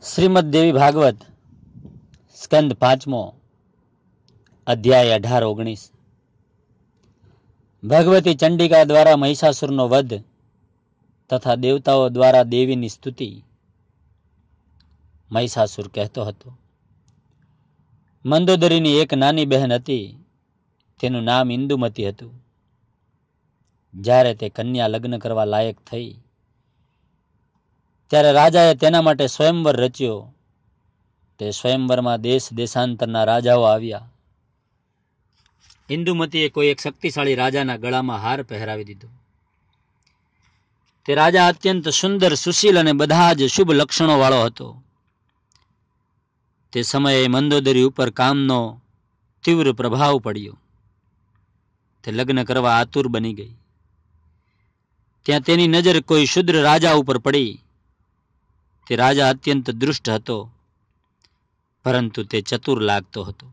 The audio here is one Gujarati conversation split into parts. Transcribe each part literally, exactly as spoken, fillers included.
શ્રીમદ દેવી ભાગવત સ્કંદ પાંચમો અધ્યાય અઢાર ઓગણીસ. ભગવતી ચંડિકા દ્વારા મહિષાસુરનો વધ તથા દેવતાઓ દ્વારા દેવીની સ્તુતિ. મહિષાસુર કહેતો હતો, મંદોદરીની એક નાની બહેન હતી, તેનું નામ ઇન્દુમતી હતું. જ્યારે તે કન્યા લગ્ન કરવા લાયક થઈ ત્યારે રાજાએ તેના માટે સ્વયંવર રચ્યો. તે સ્વયંવરમાં દેશ દેશાંતરના રાજાઓ આવ્યા. ઇન્દુમતીએ કોઈ એક શક્તિશાળી રાજાના ગળામાં હાર પહેરાવી દીધો. તે રાજા અત્યંત સુંદર, સુશીલ અને બધા જ શુભ લક્ષણો વાળો હતો. તે સમયે મંદોદરી ઉપર કામનો તીવ્ર પ્રભાવ પડ્યો. તે લગ્ન કરવા આતુર બની ગઈ. ત્યાં તેની નજર કોઈ શુદ્ર રાજા ઉપર પડી. તે રાજા અત્યંત દૃષ્ટ હતો, પરંતુ તે ચતુર લાગતો હતો.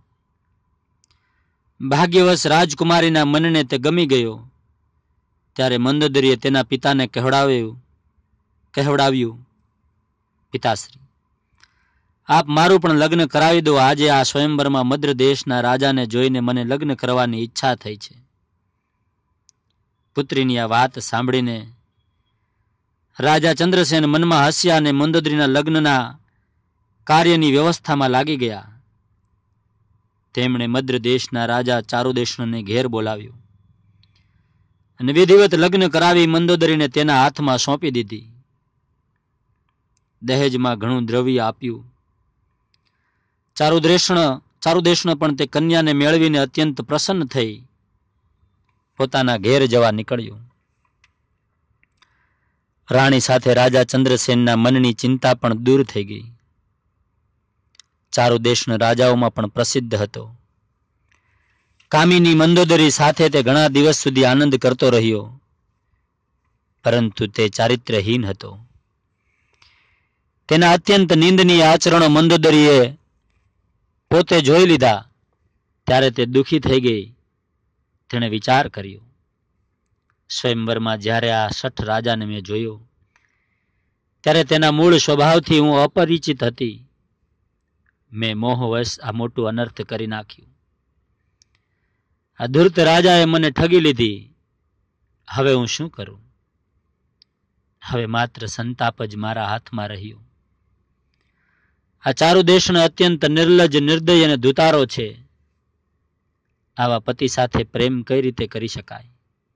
ભાગ્યવશ રાજકુમારીના મનને તે ગમી ગયો. ત્યારે મંદોદરીએ તેના પિતાને કહેવડાવ્યું કહેવડાવ્યું પિતાશ્રી, આપ મારું પણ લગ્ન કરાવી દો. આજે આ સ્વયંવરમાં મદ્ર દેશના રાજાને જોઈને મને લગ્ન કરવાની ઈચ્છા થઈ છે. પુત્રીની આ વાત સાંભળીને રાજા ચંદ્રસેન મનમાં હસ્યા અને મંદોદરીના લગ્નના કાર્યની વ્યવસ્થામાં લાગી ગયા. તેમણે મદ્ર દેશના રાજા ચારુદેશને ઘેર બોલાવ્યો અને વિધિવત લગ્ન કરાવી મંદોદરીને તેના હાથમાં સોંપી દીધી. દહેજમાં ઘણું દ્રવ્ય આપ્યું. ચારુદેશણ ચારુદેશણ પણ તે કન્યાને મેળવીને અત્યંત પ્રસન્ન થઈ પોતાના ઘેર જવા નીકળ્યું. રાણી સાથે રાજા ચંદ્રસેનના મનની ચિંતા પણ દૂર થઈ ગઈ. ચારુદેશના રાજાઓમાં પણ પ્રસિદ્ધ હતો. કામિની મંદોદરી સાથે તે ઘણા દિવસ સુધી આનંદ કરતો રહ્યો, પરંતુ તે ચારિત્ર્યહીન હતો. તેના અત્યંત નિંદનીય આચરણો મંદોદરીએ પોતે જોઈ લીધા. ત્યારે તે દુઃખી થઈ ગઈ. તેણે વિચાર કર્યો, સ્વયંવરમાં જ્યારે આ શઠ રાજાને મેં જોયો ત્યારે તેના મૂળ સ્વભાવથી હું અપરિચિત હતી. મેં મોહવશ આ મોટું અનર્થ કરી નાખ્યું. આ ધૂર્ત રાજાએ મને ઠગી લીધી. હવે હું શું કરું? હવે માત્ર સંતાપ જ મારા હાથમાં રહ્યો. આ ચારુદેશનો અત્યંત નિર્લજ્જ, નિર્દય અને ધુતારો છે. આવા પતિ સાથે પ્રેમ કઈ રીતે કરી શકાય?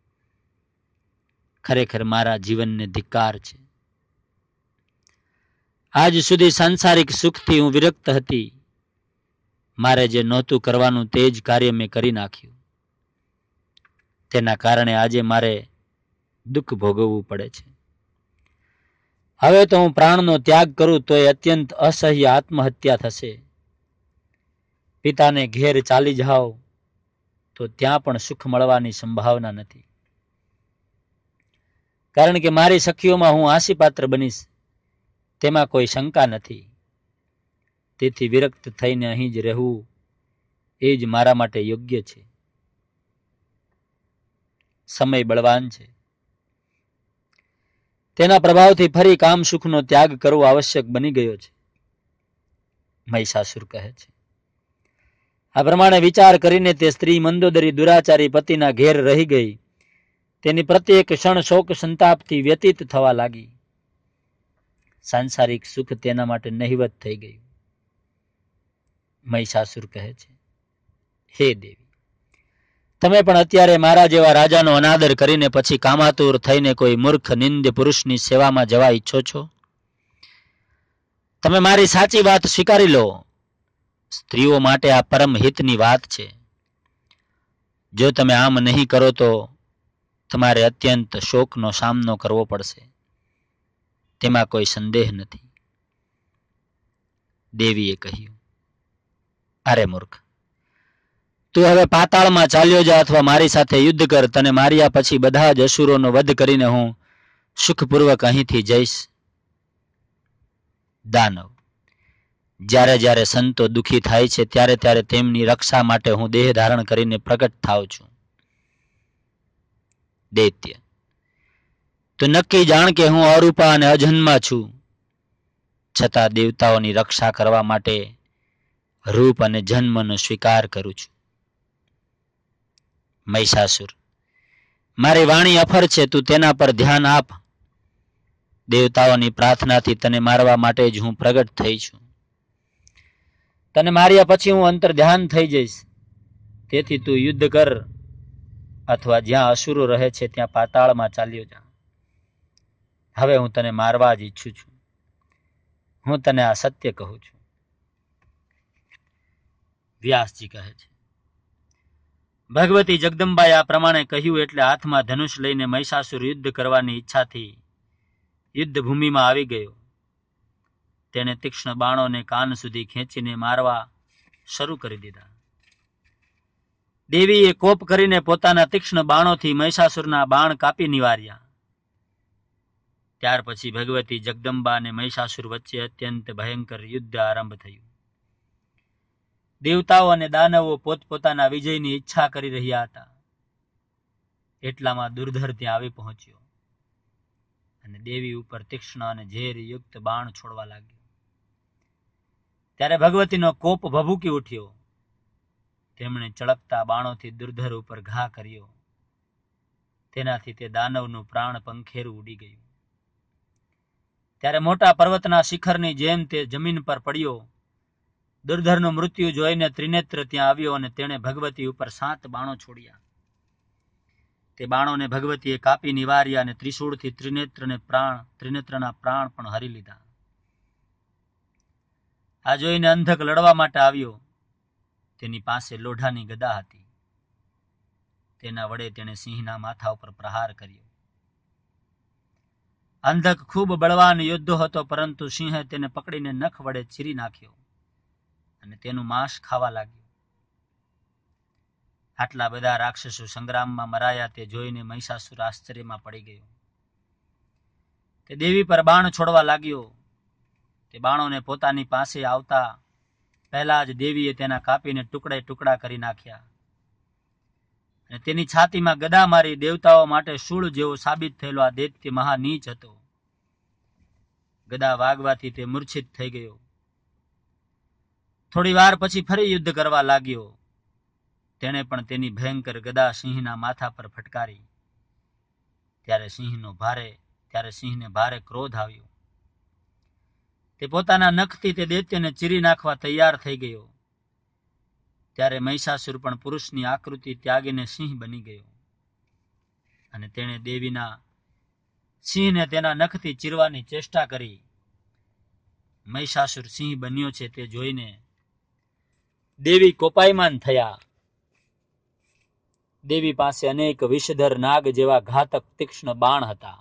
ખરેખર મારા જીવનને ધિક્કાર છે. આજ સુધી સાંસારિક સુખથી હું વિરક્ત હતી. મારે જે નહોતું કરવાનું તે જ કાર્ય મેં કરી નાખ્યું. તેના કારણે આજે મારે દુઃખ ભોગવવું પડે છે. હવે તો હું પ્રાણનો ત્યાગ કરું તો એ અત્યંત અસહ્ય આત્મહત્યા થશે. પિતાને ઘેર ચાલી જાઓ તો ત્યાં પણ સુખ મળવાની સંભાવના નથી, કારણ કે મારી સખીઓમાં હું આશીપાત્ર બનીશ તેમાં કોઈ શંકા નથી. તેથી વિરક્ત થઈને અહીં જ રહેવું એ જ મારા માટે યોગ્ય છે. સમય બળવાન છે. તેના પ્રભાવથી ફરી કામ સુખનો ત્યાગ કરવો આવશ્યક બની ગયો છે. મહિષાસુર કહે છે. આ પ્રમાણે વિચાર કરીને તે સ્ત્રી મંદોદરી દુરાચારી પતિના ઘેર રહી ગઈ. તેની પ્રત્યેક ક્ષણ શોક સંતાપથી વ્યતીત થવા લાગી. સાંસારિક સુખ તેના માટે નહિવત થઈ ગયું. મહિષાસુર કહે છે, હે દેવી, તમે પણ અત્યારે મારા જેવા રાજાનો અનાદર કરીને પછી કામાતુર થઈને કોઈ મૂર્ખ નિંદ્ય પુરુષની સેવામાં જવા ઈચ્છો છો? તમે મારી સાચી વાત સ્વીકારી લો. સ્ત્રીઓ માટે આ પરમ હિતની વાત છે. જો તમે આમ નહીં કરો તો તમારે અત્યંત શોકનો સામનો કરવો પડશે. તેમાં કોઈ સંદેહ નથી. દેવીએ કહ્યું, અરે મૂર્ખ, તું હવે પાતાળમાં ચાલ્યો જા અથવા મારી સાથે યુદ્ધ કર. તને માર્યા પછી બધા જ અસુરોનો વધ કરીને હું સુખપૂર્વક અહીંથી જઈશ. દાનવ, જ્યારે જ્યારે સંતો દુઃખી થાય છે ત્યારે ત્યારે તેમની રક્ષા માટે હું દેહ ધારણ કરીને પ્રગટ થાઉં છું. દૈત્ય, તું નક્કી જાણ કે હું અરૂપા અને અજન્મા છું. છતાં દેવતાઓની રક્ષા કરવા માટે રૂપ અને જન્મનો સ્વીકાર કરું છું. મહિષાસુર, મારી વાણી અફર છે, તું તેના પર ધ્યાન આપ. દેવતાઓની પ્રાર્થનાથી તને મારવા માટે જ હું પ્રગટ થઈ છું. તને માર્યા પછી હું અંતર ધ્યાન થઈ જઈશ. તેથી તું યુદ્ધ કર, અથવા જ્યાં અસુરો રહે છે ત્યાં પાતાળમાં ચાલ્યો જા. હવે હું તને મારવા જ ઈચ્છું છું. હું તને આ સત્ય કહું છું. વ્યાસજી કહે છે, ભગવતી જગદંબાએ આ પ્રમાણે કહ્યું એટલે હાથમાં ધનુષ લઈને મહિષાસુર યુદ્ધ કરવાની ઈચ્છાથી યુદ્ધ ભૂમિમાં આવી ગયો. તેણે તીક્ષ્ણ બાણોને કાન સુધી ખેંચીને મારવા શરૂ કરી દીધા. દેવીએ કોપ કરીને પોતાના તીક્ષ્ણ બાણોથી મહિષાસુરના બાણ કાપી નિવાર્યા. ત્યાર પછી ભગવતી જગદંબા અને મહિષાસુર વચ્ચે અત્યંત ભયંકર યુદ્ધ આરંભ થયું. દેવતાઓ અને દાનવો પોતપોતાના વિજયની ઈચ્છા કરી રહ્યા હતા. એટલામાં દુર્ધર ત્યાં આવી પહોંચ્યો અને દેવી ઉપર તીક્ષ્ણ અને ઝેરયુક્ત બાણ છોડવા લાગ્યો. ત્યારે ભગવતીનો કોપ ભભૂકી ઉઠ્યો. તેમણે ચળકતા બાણોથી દુર્ધર ઉપર ઘા કર્યો. તેનાથી તે દાનવનું પ્રાણ પંખેરું ઉડી ગયું. ત્યારે મોટા પર્વતના શિખરની જેમ તે જમીન પર પડ્યો. દુર્ધરનું મૃત્યુ જોઈને ત્રિનેત્ર ત્યાં આવ્યો અને તેણે ભગવતી ઉપર સાત બાણો છોડ્યા. તે બાણોને ભગવતીએ કાપી નિવાર્યા અને ત્રિશૂળથી ત્રિનેત્રને પ્રાણ ત્રિનેત્રના પ્રાણ પણ હરી લીધા. આ જોઈને અંધક લડવા માટે આવ્યો. તેની પાસે લોઢાની ગદા હતી. તેના વડે તેણે સિંહના માથા ઉપર પ્રહાર કર્યો. અંધક ખૂબ બળવાન યોદ્ધો હતો, પરંતુ સિંહે તેને પકડીને નખ વડે ચીરી નાખ્યો અને તેનું માંસ ખાવા લાગ્યું. આટલા બધા રાક્ષસો સંગ્રામમાં મરાયા તે જોઈને મહિષાસુર આશ્ચર્યમાં પડી ગયો. તે દેવી પર બાણ છોડવા લાગ્યો. તે બાણોને પોતાની પાસે આવતા પહેલા જ દેવીએ તેના કાપીને ટુકડે ટુકડા કરી નાખ્યા અને તેની છાતીમાં ગદા મારી. દેવતાઓ માટે શૂળ જેવો સાબિત થયેલો આ દૈત્ય મહાનીચ હતો. ગદા વાગવાથી તે મૂર્છિત થઈ ગયો. થોડી વાર પછી ફરી યુદ્ધ કરવા લાગ્યો. તેણે પણ તેની ભયંકર ગદા સિંહના માથા પર ફટકારી. ત્યારે સિંહનો ભારે ત્યારે સિંહને ભારે ક્રોધ આવ્યો. તે પોતાના નખથી તે દૈત્યને ચીરી નાખવા તૈયાર થઈ ગયો. ત્યારે મહિષાસુર પણ પુરુષની આકૃતિ ત્યાગીને સિંહ બની ગયો અને તેણે દેવીના સિંહને તેના નખથી ચીરવાની ચેષ્ટા કરી. મહિષાસુર સિંહ બન્યો છે તે જોઈને દેવી કોપાયમાન થયા. દેવી પાસે અનેક વિષધર નાગ જેવા ઘાતક તીક્ષ્ણ બાણ હતા.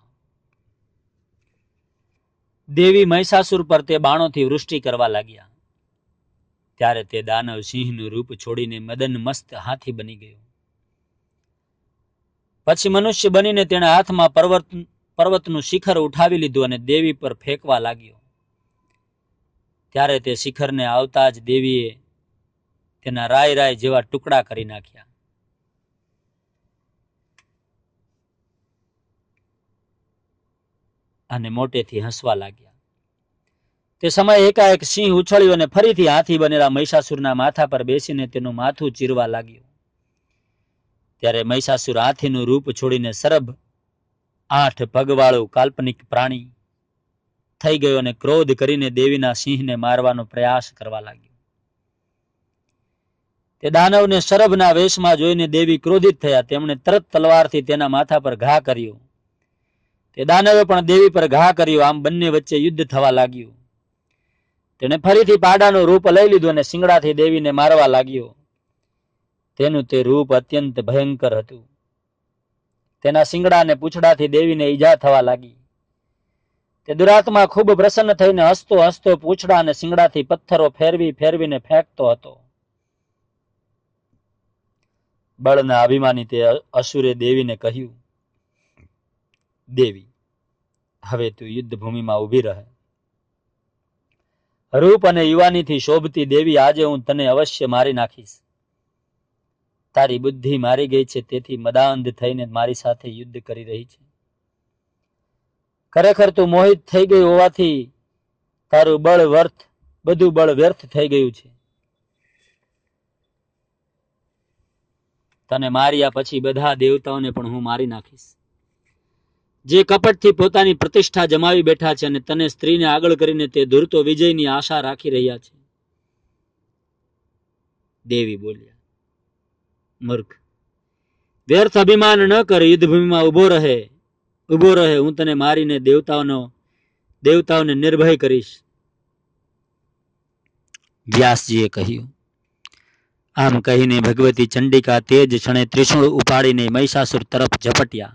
દેવી મહિષાસુર પર તે બાણોથી વૃષ્ટિ કરવા લાગ્યા. ત્યારે તે દાનવ સિંહનું રૂપ છોડીને મદન મસ્ત હાથી બની ગયો. પછી મનુષ્ય બનીને તેણે હાથમાં પર્વત પર્વતનું શિખર ઉઠાવી લીધું અને દેવી પર ફેંકવા લાગ્યો. ત્યારે તે શિખરને આવતા જ દેવીએ તેના રાય રાય જેવા ટુકડા કરી નાખ્યા. અને મોટેથી હસવા લાગ્યા. તે સમયે એકાએક સિંહ ઉછળ્યો અને ફરીથી હાથી બનેલા મહિષાસુરના માથા પર બેસીને તેનું માથું ચીરવા લાગ્યો. ત્યારે મહિષાસુર હાથીનું રૂપ છોડીને સરબ આઠ પગવાળું કાલ્પનિક પ્રાણી થઈ ગયો અને ક્રોધ કરીને દેવીના સિંહને મારવાનો પ્રયાસ કરવા લાગ્યો. તે દાનવને શરભના વેશમાં જોઈને દેવી ક્રોધિત થયા. તેમણે તરત તલવારથી તેના માથા પર ઘા કર્યો. તે દાનવે પણ દેવી પર ઘા કર્યો. આમ બંને વચ્ચે યુદ્ધ થવા લાગ્યું. તેણે ફરીથી પાડાનું રૂપ લઈ લીધું અને શિંગડાથી દેવીને મારવા લાગ્યો. તેનું તે રૂપ અત્યંત ભયંકર હતું. તેના શિંગડા અને પૂંછડાથી દેવીને ઈજા થવા લાગી. તે દુરાત્મા ખૂબ પ્રસન્ન થઈને હસતો હસતો પૂંછડા અને શિંગડાથી પથ્થરો ફેરવી ફેરવીને ફેંકતો હતો. બળના અભિમાની તે અસુરે દેવીને કહ્યું, દેવી, હવે તું યુદ્ધ ભૂમિમાં ઊભી રહે. રૂપ અને યુવાનીથી શોભતી દેવી, આજે હું તને અવશ્ય મારી નાખીશ. તારી બુદ્ધિ મારી ગઈ છે, તેથી મદાંધ થઈને મારી સાથે યુદ્ધ કરી રહી છે. ખરેખર તું મોહિત થઈ ગઈ હોવાથી તારું બળ વ્યર્થ બધું બળ વ્યર્થ થઈ ગયું છે. તને માર્યા પછી બધા દેવતાઓને પણ હું મારી નાખીશ. જે કપટથી પોતાની પ્રતિષ્ઠા જમાવી બેઠા છે અને તને સ્ત્રીને આગળ કરીને તે ધૂર્તો વિજયની આશા રાખી રહ્યા છે. દેવી બોલ્યા, મૂર્ખ, વ્યર્થ અભિમાન ન કર. યુદ્ધભૂમિમાં ઉભો રહે ઉભો રહે હું તને મારીને દેવતાઓનો દેવતાઓને નિર્ભય કરીશ. વ્યાસજીએ કહ્યું. આમ કહીને ભગવતી ચંડિકા તે જ ક્ષણે ત્રિશૂળ ઉપાડીને મહિષાસુર તરફ ઝપટ્યા.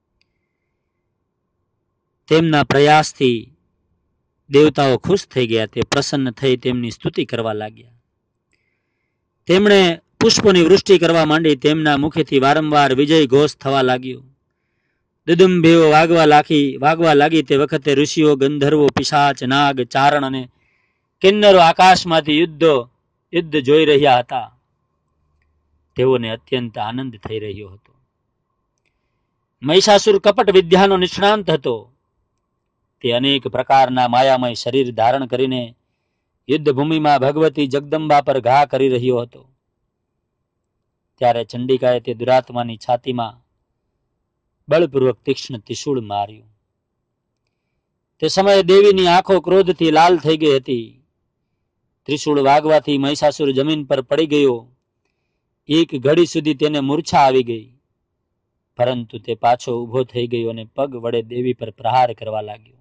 તેમના પ્રયાસથી દેવતાઓ ખુશ થઈ ગયા. તે પ્રસન્ન થઈ તેમની સ્તુતિ કરવા લાગ્યા. તેમણે પુષ્પોની વૃષ્ટિ કરવા માંડી. તેમના મુખેથી વારંવાર વિજય ઘોષ થવા લાગ્યો. દુદુંભીઓ વાગવા લાગી વાગવા લાગી તે વખતે ઋષિઓ, ગંધર્વો, પિશાચ, નાગ, ચારણ અને કિન્નરો આકાશમાંથી યુદ્ધ યુદ્ધ જોઈ રહ્યા હતા. તેઓને અત્યંત આનંદ થઈ રહ્યો હતો. મહિષાસુર કપટ વિદ્યાનો નિષ્ણાંત હતો. તે અનેક પ્રકારના માયામય શરીર ધારણ કરીને યુદ્ધ ભૂમિમાં ભગવતી જગદંબા પર ઘા કરી રહ્યો હતો. ત્યારે ચંડિકાએ તે દુરાત્માની છાતીમાં બળપૂર્વક તીક્ષ્ણ ત્રિશૂળ માર્યું. તે સમયે દેવીની આંખો ક્રોધથી લાલ થઈ ગઈ હતી. ત્રિશૂળ વાગવાથી મહિષાસુર જમીન પર પડી ગયો. એક ઘડી સુધી તેને મૂર્છા આવી ગઈ, પરંતુ તે પાછો ઊભો થઈ ગયો અને પગ વડે દેવી પર પ્રહાર કરવા લાગ્યો.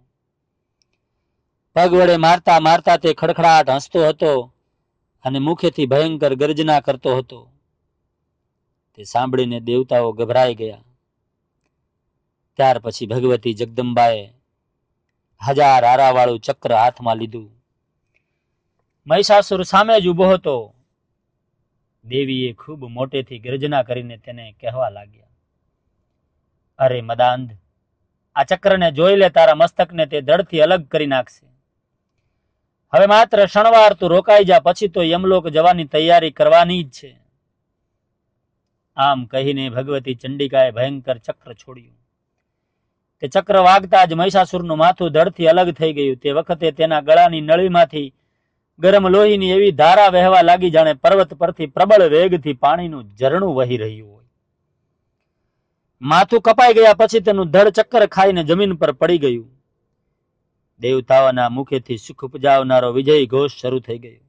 પગ વડે મારતા મારતા તે ખડખડાટ હસતો હતો અને મુખેથી ભયંકર ગર્જના કરતો હતો. તે સાંભળીને દેવતાઓ ગભરાઈ ગયા. ત્યાર પછી ભગવતી જગદંબાએ હજાર આરાવાળું ચક્ર હાથમાં લીધું. મહિષાસુર સામે જ ઉભો હતો. દેવીએ ખૂબ મોટેથી ગર્જના કરીને તેને કહેવા લાગ્યા, અરે મદાંધ, આ ચક્રને જોઈ લે. તારા મસ્તકને તે ધડથી અલગ કરી નાખશે. હવે માત્ર ક્ષણવાર તું રોકાઈ જા, પછી તો યમલોક જવાની તૈયારી કરવાની જ છે. આમ કહીને ભગવતી ચંડિકાએ ભયંકર ચક્ર છોડ્યું. તે ચક્ર વાગતા જ મહિષાસુરનું માથું ધડથી અલગ થઈ ગયું. તે વખતે તેના ગળાની નળીમાંથી ગરમ લોહીની એવી ધારા વહેવા લાગી જાણે પર્વત પરથી પ્રબળ વેગથી પાણીનું ઝરણું વહી રહ્યું હોય. માથું કપાઈ ગયા પછી તેનું ધડ ચક્કર ખાઈને જમીન પર પડી ગયું. દેવતાઓના મુખેથી સુખ ઉપજાવનારો વિજય ઘોષ શરૂ થઈ ગયો.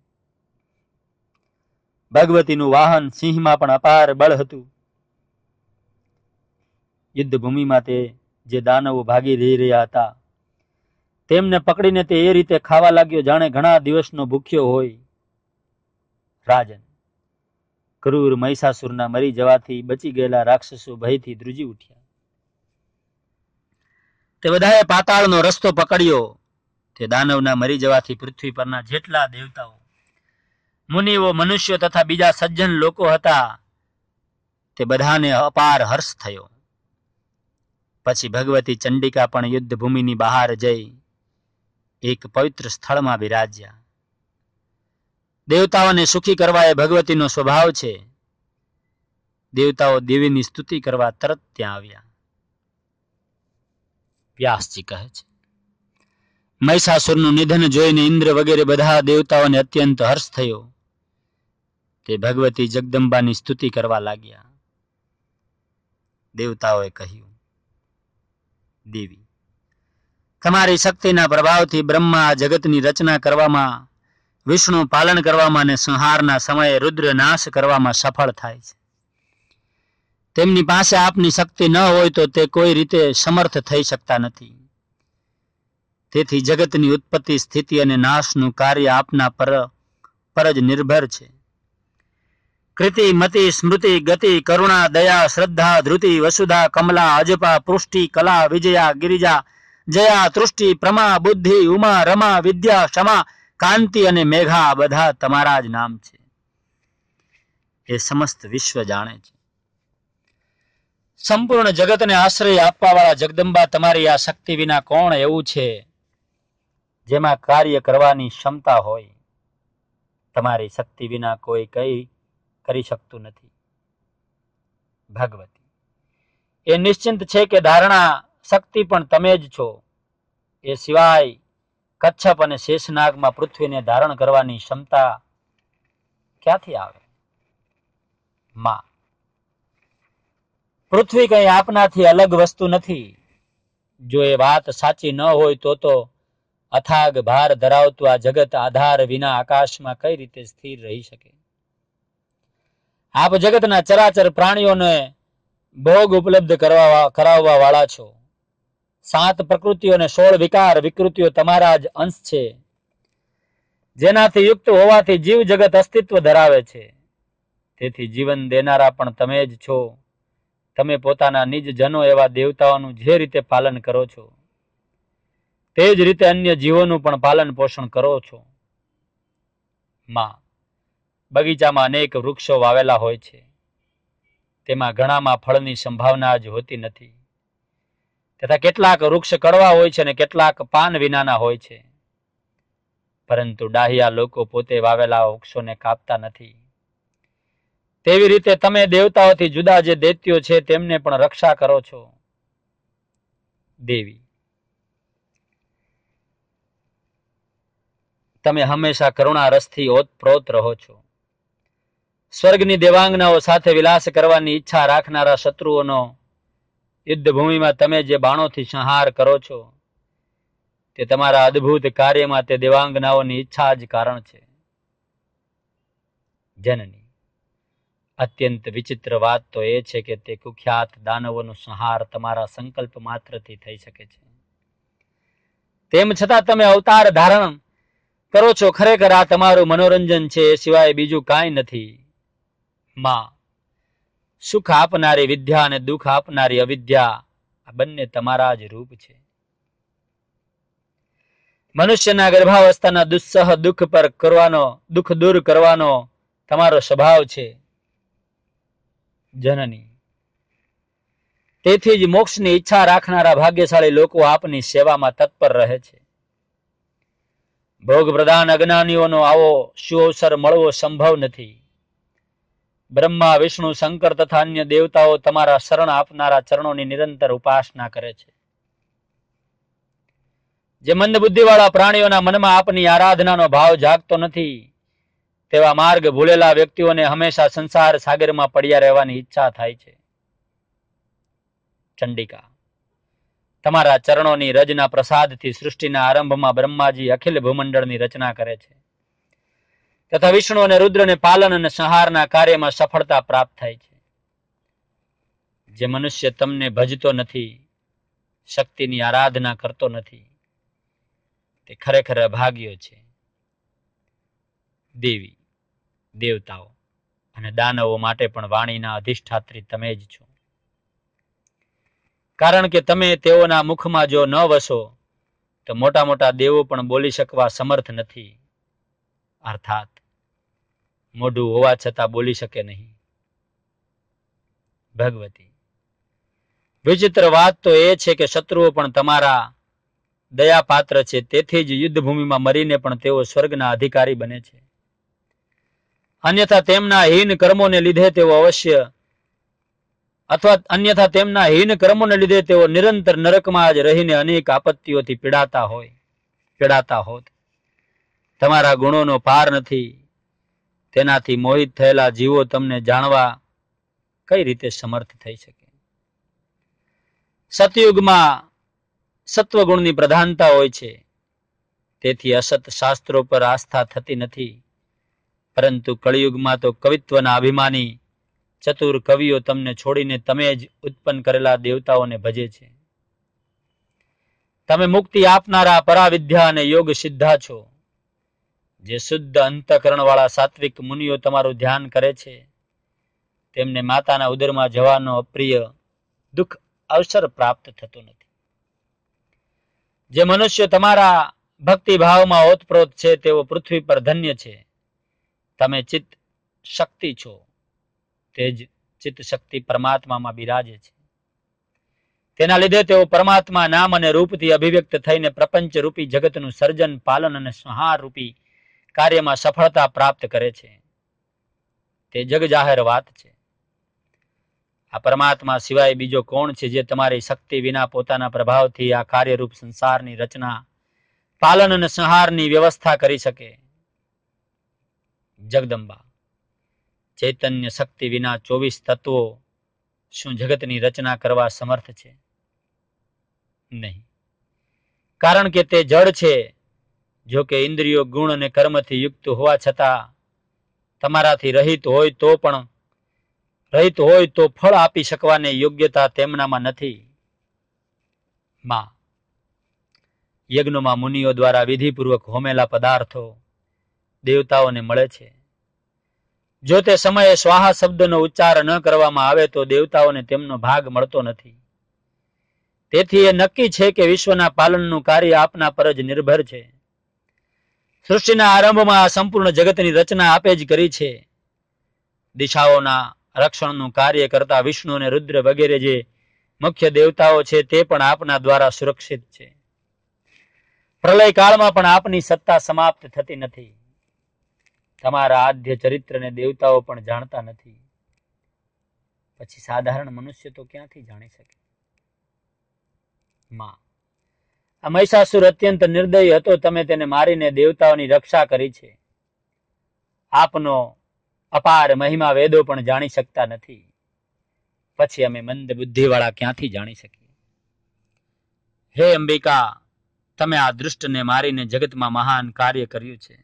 ભગવતીનું વાહન સિંહમાં પણ અપાર બળ હતું. યુદ્ધ ભૂમિમાં તે જે દાનવો ભાગી રહી રહ્યા હતા તેમને પકડીને તે એ રીતે ખાવા લાગ્યો જાણે ઘણા દિવસનો ભૂખ્યો હોય. રાજન, ક્રૂર મહિષાસુરના મરી જવાથી બચી ગયેલા રાક્ષસો ભયથી ધ્રુજી ઉઠ્યા. તે બધાએ પાતાળનો રસ્તો પકડ્યો. તે દાનવના મરી જવાથી પૃથ્વી પરના જેટલા દેવતાઓ, મુનિઓ, મનુષ્યો તથા બીજા સજ્જન લોકો હતા તે બધાને અપાર હર્ષ થયો. પછી ભગવતી ચંડિકા પણ યુદ્ધ ભૂમિની બહાર જઈ એક પવિત્ર સ્થળમાં બિરાજ્યા. દેવતાઓને સુખી કરવા એ ભગવતીનો સ્વભાવ છે. દેવતાઓ દેવીની સ્તુતિ કરવા તરત ત્યાં આવ્યા. વ્યાસજી કહે છે, મહિષાસુરનું નિધન જોઈને ઇન્દ્ર વગેરે બધા દેવતાઓને અત્યંત હર્ષ થયો. તે ભગવતી જગદંબાની સ્તુતિ કરવા લાગ્યા. દેવતાઓએ કહ્યું, દેવી, તમારી શક્તિના પ્રભાવથી બ્રહ્મા આ જગતની રચના કરવામાં, વિષ્ણુ પાલન કરવામાં અને સંહારના સમયે રુદ્ર નાશ કરવામાં સફળ થાય છે. તેમની પાસે આપની શક્તિ ન હોય તો તે કોઈ રીતે સમર્થ થઈ શકતા નથી. તેથી જગતની ઉત્પત્તિ, સ્થિતિ અને નાશનું કાર્ય આપના પર પર જ નિર્ભર છે. કૃતિ, મતિ, સ્મૃતિ, ગતિ, કરુણા, દયા, શ્રદ્ધા, ધૃતિ, વસુધા, કમલા, અજપા, પુષ્ટિ, કલા, વિજયા, ગિરિજા, જયા, તૃષ્ટિ, પ્રમા, બુદ્ધિ, ઉમા, રમા, વિદ્યા, ક્ષમા, કાંતિ અને મેઘા બધા તમારા જ નામ છે. એ સમસ્ત વિશ્વ જાણે છે. સંપૂર્ણ જગતને આશ્રય આપવા વાળા જગદંબા, તમારી આ શક્તિ વિના કોણ એવું છે જેમાં કાર્ય કરવાની ક્ષમતા હોય? તમારી શક્તિ વિના કોઈ કઈ કરી શકતું નથી. ભગવતી, એ નિશ્ચિંત છે કે ધારણા શક્તિ પણ તમે જ છો. એ સિવાય કચ્છપ અને શેષનાગમાં પૃથ્વીને ધારણ કરવાની ક્ષમતા ક્યાંથી આવે? માં, પૃથ્વી કઈ આપનાથી અલગ વસ્તુ નથી. જો એ વાત સાચી ન હોય તો તો અથાગ ભાર ધરાવતું આ જગત આધાર વિના આકાશમાં કઈ રીતે સ્થિર રહી શકે? આપ જગતના ચરાચર પ્રાણીઓને ભોગ ઉપલબ્ધ કરવા કરાવવા વાળા છો. સાત પ્રકૃતિઓ અને સોળ વિકાર વિકૃતિઓ તમારા જ અંશ છે, જેનાથી યુક્ત હોવાથી જીવ જગત અસ્તિત્વ ધરાવે છે. તેથી જીવન દેનારા પણ તમે જ છો. તમે પોતાના નિજ જનો એવા દેવતાઓનું જે રીતે પાલન કરો છો તે જ રીતે અન્ય જીવોનું પણ પાલન પોષણ કરો છો. માં, બગીચામાં અનેક વૃક્ષો વાવેલા હોય છે. તેમાં ઘણામાં ફળની સંભાવના જ હોતી નથી, તથા કેટલાક વૃક્ષ કડવા હોય છે અને કેટલાક પાન વિનાના હોય છે. પરંતુ ડાહ્યા લોકો પોતે વાવેલા વૃક્ષોને કાપતા નથી. તેવી રીતે તમે દેવતાઓથી જુદા જે દૈત્યો છે તેમને પણ રક્ષા કરો છો. દેવી, તમે હંમેશા કરુણા રસથી ઓતપ્રોત રહો છો. સ્વર્ગની દેવાંગનાઓ સાથે વિલાસ કરવાની ઈચ્છા રાખનારા શત્રુઓનો યુદ્ધ ભૂમિમાં તમે જે બાણોથી સંહાર કરો છો તે તમારા અદ્ભુત કાર્યમાં તે દેવાંગનાઓની ઈચ્છા જ કારણ છે. જનની, અત્યંત વિચિત્ર વાત તો એ છે કે તે કુખ્યાત દાનવોનો સંહાર તમારા સંકલ્પ માત્રથી થઈ શકે છે. તેમ છતાં તમે અવતાર ધારણ કરો છો. ખરેખર આ તમારું મનોરંજન છે, એ સિવાય બીજું કાંઈ નથી. માં, સુખ આપનારી વિદ્યા અને દુઃખ આપનારી અવિદ્યા આ બંને તમારા જ રૂપ છે. મનુષ્યના ગર્ભાવસ્થાના દુસ્સહ દુઃખ પર કરવાનો દુઃખ દૂર કરવાનો તમારો સ્વભાવ છે. જનની, તેથી જ મોક્ષની ઈચ્છા રાખનારા ભાગ્યશાળી લોકો આપની સેવામાં તત્પર રહે છે. ભોગ પ્રધાન અજ્ઞાનીઓનો આવો સુઅવસર મળવો સંભવ નથી. બ્રહ્મા, વિષ્ણુ, શંકર તથા અન્ય દેવતાઓ તમારા શરણ આપનારા ચરણોની નિરંતર ઉપાસના કરે છે. જે મંદ બુદ્ધિવાળા પ્રાણીઓના મનમાં આપની આરાધનાનો ભાવ જાગતો નથી તેવા માર્ગ ભૂલેલા વ્યક્તિઓને હંમેશા સંસાર સાગરમાં પડ્યા રહેવાની ઈચ્છા થાય છે. ચંડિકા, તમારા ચરણોની રજના પ્રસાદથી સૃષ્ટિના આરંભમાં બ્રહ્માજી અખિલ ભૂમંડળની રચના કરે છે તથા વિષ્ણુ અને રુદ્રને પાલન અને સંહારના કાર્યમાં સફળતા પ્રાપ્ત થાય છે. જે મનુષ્ય તમને ભજતો નથી, શક્તિની આરાધના કરતો નથી, તે ખરેખર અભાગ્યો છે. દેવી, દેવતાઓ અને દાનવો માટે પણ વાણીના અધિષ્ઠાત્રી તમે જ છો. કારણ કે તમે તેઓના મુખમાં જો ન વસો તો મોટા મોટા દેવો પણ બોલી શકવા સમર્થ નથી, અર્થાત મોઢું હોવા છતાં બોલી શકે નહીં. ભગવતી, વિચિત્ર વાત તો એ છે કે શત્રુઓ પણ તમારા દયાપાત્ર છે. તેથી જ યુદ્ધ ભૂમિમાં મરીને પણ તેઓ સ્વર્ગના અધિકારી બને છે. અન્યથા તેમના હીન કર્મોને લીધે તેઓ અવશ્ય અથવા અન્યથા તેમના હીન કર્મોને લીધે તેઓ નિરંતર નરકમાં જ રહીને અનેક આપત્તિઓથી પીડાતા હોય પીડાતા હોત. તમારા ગુણોનો પાર નથી, તેનાથી મોહિત થયેલા જીવો તમને જાણવા કઈ રીતે સમર્થ થઈ શકે? સતયુગમાં સત્વગુણની પ્રધાનતા હોય છે, તેથી અસત શાસ્ત્રો પર આસ્થા થતી નથી. પરંતુ કળિયુગમાં તો કવિત્વના અભિમાની ચતુર કવિઓ તમને છોડીને તમે જ ઉત્પન્ન કરેલા દેવતાઓને ભજે છે. તમે મુક્તિ આપનારા પરાવિદ્યા અને યોગ સિદ્ધા છો. જે શુદ્ધ અંતઃકરણ વાળા સાત્વિક મુનિઓ તમારું ધ્યાન કરે છે તેમને માતાના ઉદરમાં જવાનો અપ્રિય દુઃખ અવસર પ્રાપ્ત થતો નથી. જે મનુષ્ય તમારા ભક્તિભાવમાં ઓતપ્રોત છે તેઓ પૃથ્વી પર ધન્ય છે. તમે ચિત્ત શક્તિ છો, તે જ ચિત્ત શક્તિ પરમાત્મામાં બિરાજે છે. તેના લીધે તેઓ પરમાત્મા નામ અને રૂપથી અભિવ્યક્ત થઈને પ્રપંચ રૂપી જગતનું સર્જન, પાલન અને સંહાર રૂપી કાર્યમાં સફળતા પ્રાપ્ત કરે છે. તે જગ જાહેર વાત છે. આ પરમાત્મા સિવાય બીજો કોણ છે જે તમારી શક્તિ વિના પોતાના પ્રભાવથી આ કાર્યરૂપ સંસારની રચના પાલન અને સંહારની વ્યવસ્થા કરી શકે. જગદંબા ચૈતન્ય શક્તિ વિના ચોવીસ તત્વો શું જગતની રચના કરવા સમર્થ છે? નહીં, કારણ કે તે જડ છે. જો કે ઇન્દ્રિયો, ગુણ અને કર્મથી યુક્ત હોવા છતાં તમારાથી રહિત હોય તો પણ રહિત હોય તો ફળ આપી શકવાની યોગ્યતા તેમનામાં નથી. માં યજ્ઞોમાં મુનિઓ દ્વારા વિધિપૂર્વક હોમેલા પદાર્થો દેવતાઓને મળે છે. જો તે સમયે સ્વાહા શબ્દનો ઉચ્ચાર ન કરવામાં આવે તો દેવતાઓને તેમનો ભાગ મળતો નથી. તેથી એ નક્કી છે કે વિશ્વના પાલનનું કાર્ય આપના પર જ નિર્ભર છે. સૃષ્ટિના આરંભમાં આ સંપૂર્ણ જગતની રચના આપે જ કરી છે. દિશાઓના રક્ષણનું કાર્ય કરતા વિષ્ણુ અને રુદ્ર વગેરે જે મુખ્ય દેવતાઓ છે તે પણ આપના દ્વારા સુરક્ષિત છે. પ્રલય કાળમાં પણ આપની સત્તા સમાપ્ત થતી નથી. તમારા આદ્ય ચરિત્રને દેવતાઓ પણ જાણતા નથી. પછી સાધારણ મનુષ્ય તો ક્યાંથી જાણી શકે? માં આ મહિષાસુર અત્યંત નિર્દયી હતો. તમે તેને મારીને દેવતાઓની રક્ષા કરી છે. આપનો અપાર મહિમા વેદો પણ જાણી શકતા નથી. પછી અમે મંદ બુદ્ધિવાળા ક્યાંથી જાણી શકીએ? હે અંબિકા, તમે આ દુષ્ટને મારીને જગતમાં મહાન કાર્ય કર્યું છે.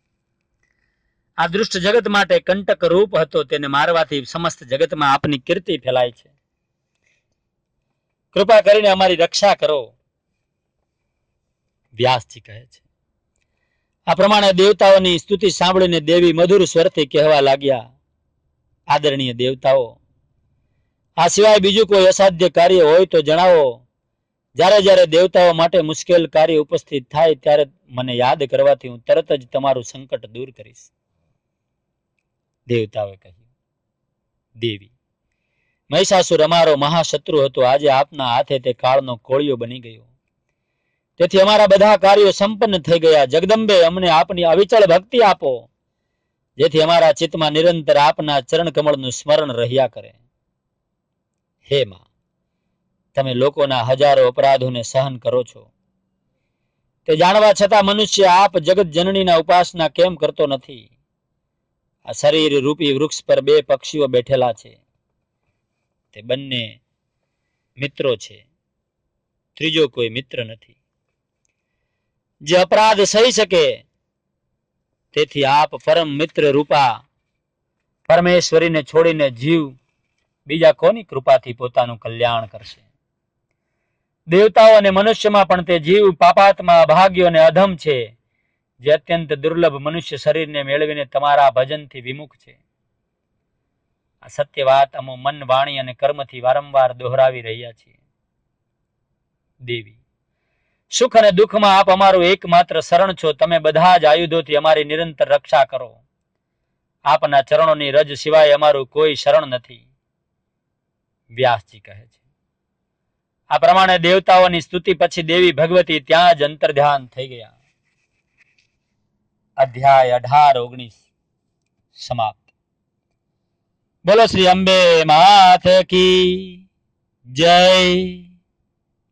આ દુષ્ટ જગત માટે કંટક રૂપ હતો. તેને મારવાથી સમસ્ત જગતમાં આપની કીર્તિ ફેલાય છે. કૃપા કરીને અમારી રક્ષા કરો. વ્યાસજી કહે છે. આ પ્રમાણે દેવતાઓની સ્તુતિ સાંભળીને દેવી મધુર સ્વરથી કહેવા લાગ્યા, આદરણીય દેવતાઓ, આ સિવાય બીજું કોઈ અસાધ્ય કાર્ય હોય તો જણાવો. જ્યારે જ્યારે દેવતાઓ માટે મુશ્કેલ કાર્ય ઉપસ્થિત થાય ત્યારે મને યાદ કરવાથી હું તરત જ તમારું સંકટ દૂર કરીશ. દેવતાઓએ કહ્યું, દેવી, મહિષાસુર અમારો મહાશત્રુ હતો. આજે આપના હાથે તે કાળનો કોળિયો બની ગયો. તેથી અમારા બધા કાર્યો સંપન્ન થઈ ગયા. જગદંબે, અમને આપની અવિચળ ભક્તિ આપો, જેથી અમારા ચિત્તમાં નિરંતર આપના ચરણ કમળનું સ્મરણ રહ્યા કરે. હે માં, તમે લોકોના હજારો અપરાધોને સહન કરો છો. તે જાણવા છતાં મનુષ્ય આપ જગત જનનીના ઉપાસના કેમ કરતો નથી? આ શરીર રૂપી વૃક્ષ પર બે પક્ષીઓ બેઠેલા છે. તે બંને મિત્રો છે. ત્રીજો કોઈ મિત્ર નથી જે અપરાધ સહી શકે. તેથી આપ પરમ મિત્ર રૂપા પરમેશ્વરીને છોડીને જીવ બીજા કોની કૃપાથી પોતાનું કલ્યાણ કરશે? દેવતાઓ અને મનુષ્યમાં પણ તે જીવ પાપાત્મા, અભાગ્યો અને અધમ છે, જે અત્યંત દુર્લભ મનુષ્ય શરીરને મેળવીને તમારા ભજનથી વિમુખ છે. આ સત્ય વાત અમો મન, વાણી અને કર્મથી વારંવાર દોહરાવી રહ્યા છીએ. દેવી, સુખ અને દુઃખમાં આપ અમારું એકમાત્ર શરણ છો. તમે બધા જ આયુધોથી અમારી નિરંતર રક્ષા કરો. આપના ચરણોની રજ સિવાય અમારું કોઈ શરણ નથી. વ્યાસજી કહે છે. આ પ્રમાણે દેવતાઓની સ્તુતિ પછી દેવી ભગવતી ત્યાં જ અંતર્ધ્યાન થઈ ગયા. અધ્યાય અઢાર ઓગણીસ સમાપ્ત. બોલો શ્રી અંબે માત કી જય.